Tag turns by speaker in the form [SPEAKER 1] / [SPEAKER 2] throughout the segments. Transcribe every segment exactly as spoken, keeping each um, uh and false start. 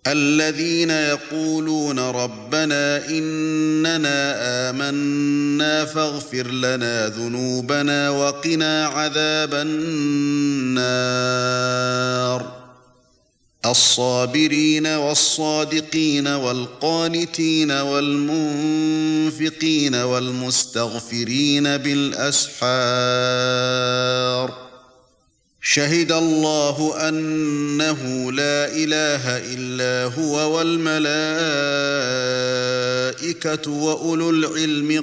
[SPEAKER 1] الذين يقولون ربنا إننا آمنا فاغفر لنا ذنوبنا وقنا عذاب النار الصابرين والصادقين والقانتين والمنفقين والمستغفرين بالأسحار شهد الله أنه لا إله إلا هو والملائكة وأولو العلم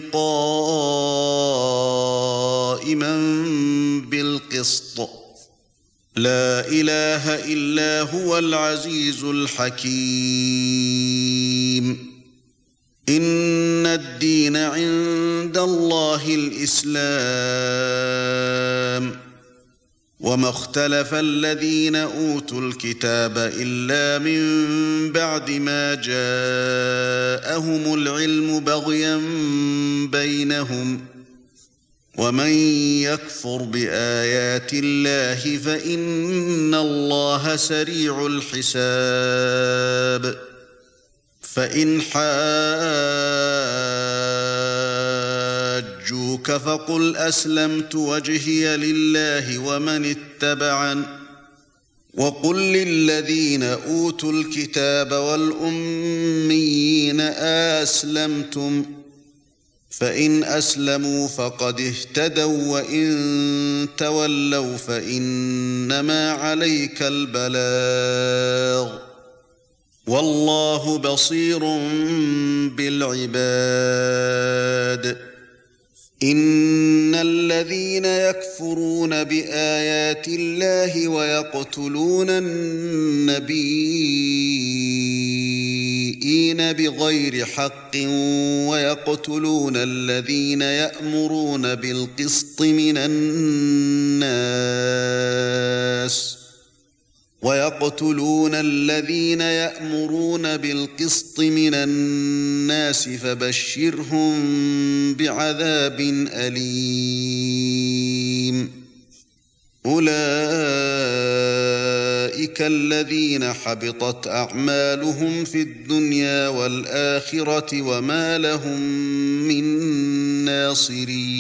[SPEAKER 1] قائما بالقسط لا إله إلا هو العزيز الحكيم إن الدين عند الله الإسلام وما اختلف الذين أوتوا الكتاب إلا من بعد ما جاءهم العلم بغيا بينهم ومن يكفر بآيات الله فإن الله سريع الحساب فإن حاجوك فقل أسلمت وجهي لله ومن اتبعن وقل للذين أوتوا الكتاب والأميين أسلمتم فإن أسلموا فقد اهتدوا وإن تولوا فإنما عليك البلاغ والله بصير بالعباد إن الذين يكفرون بآيات الله ويقتلون النبيين بغير حق ويقتلون الذين يأمرون بالقسط من الناس ويقتلون الذين يأمرون بالقسط من الناس فبشرهم بعذاب أليم أولئك الذين حبطت أعمالهم في الدنيا والآخرة وما لهم من ناصرين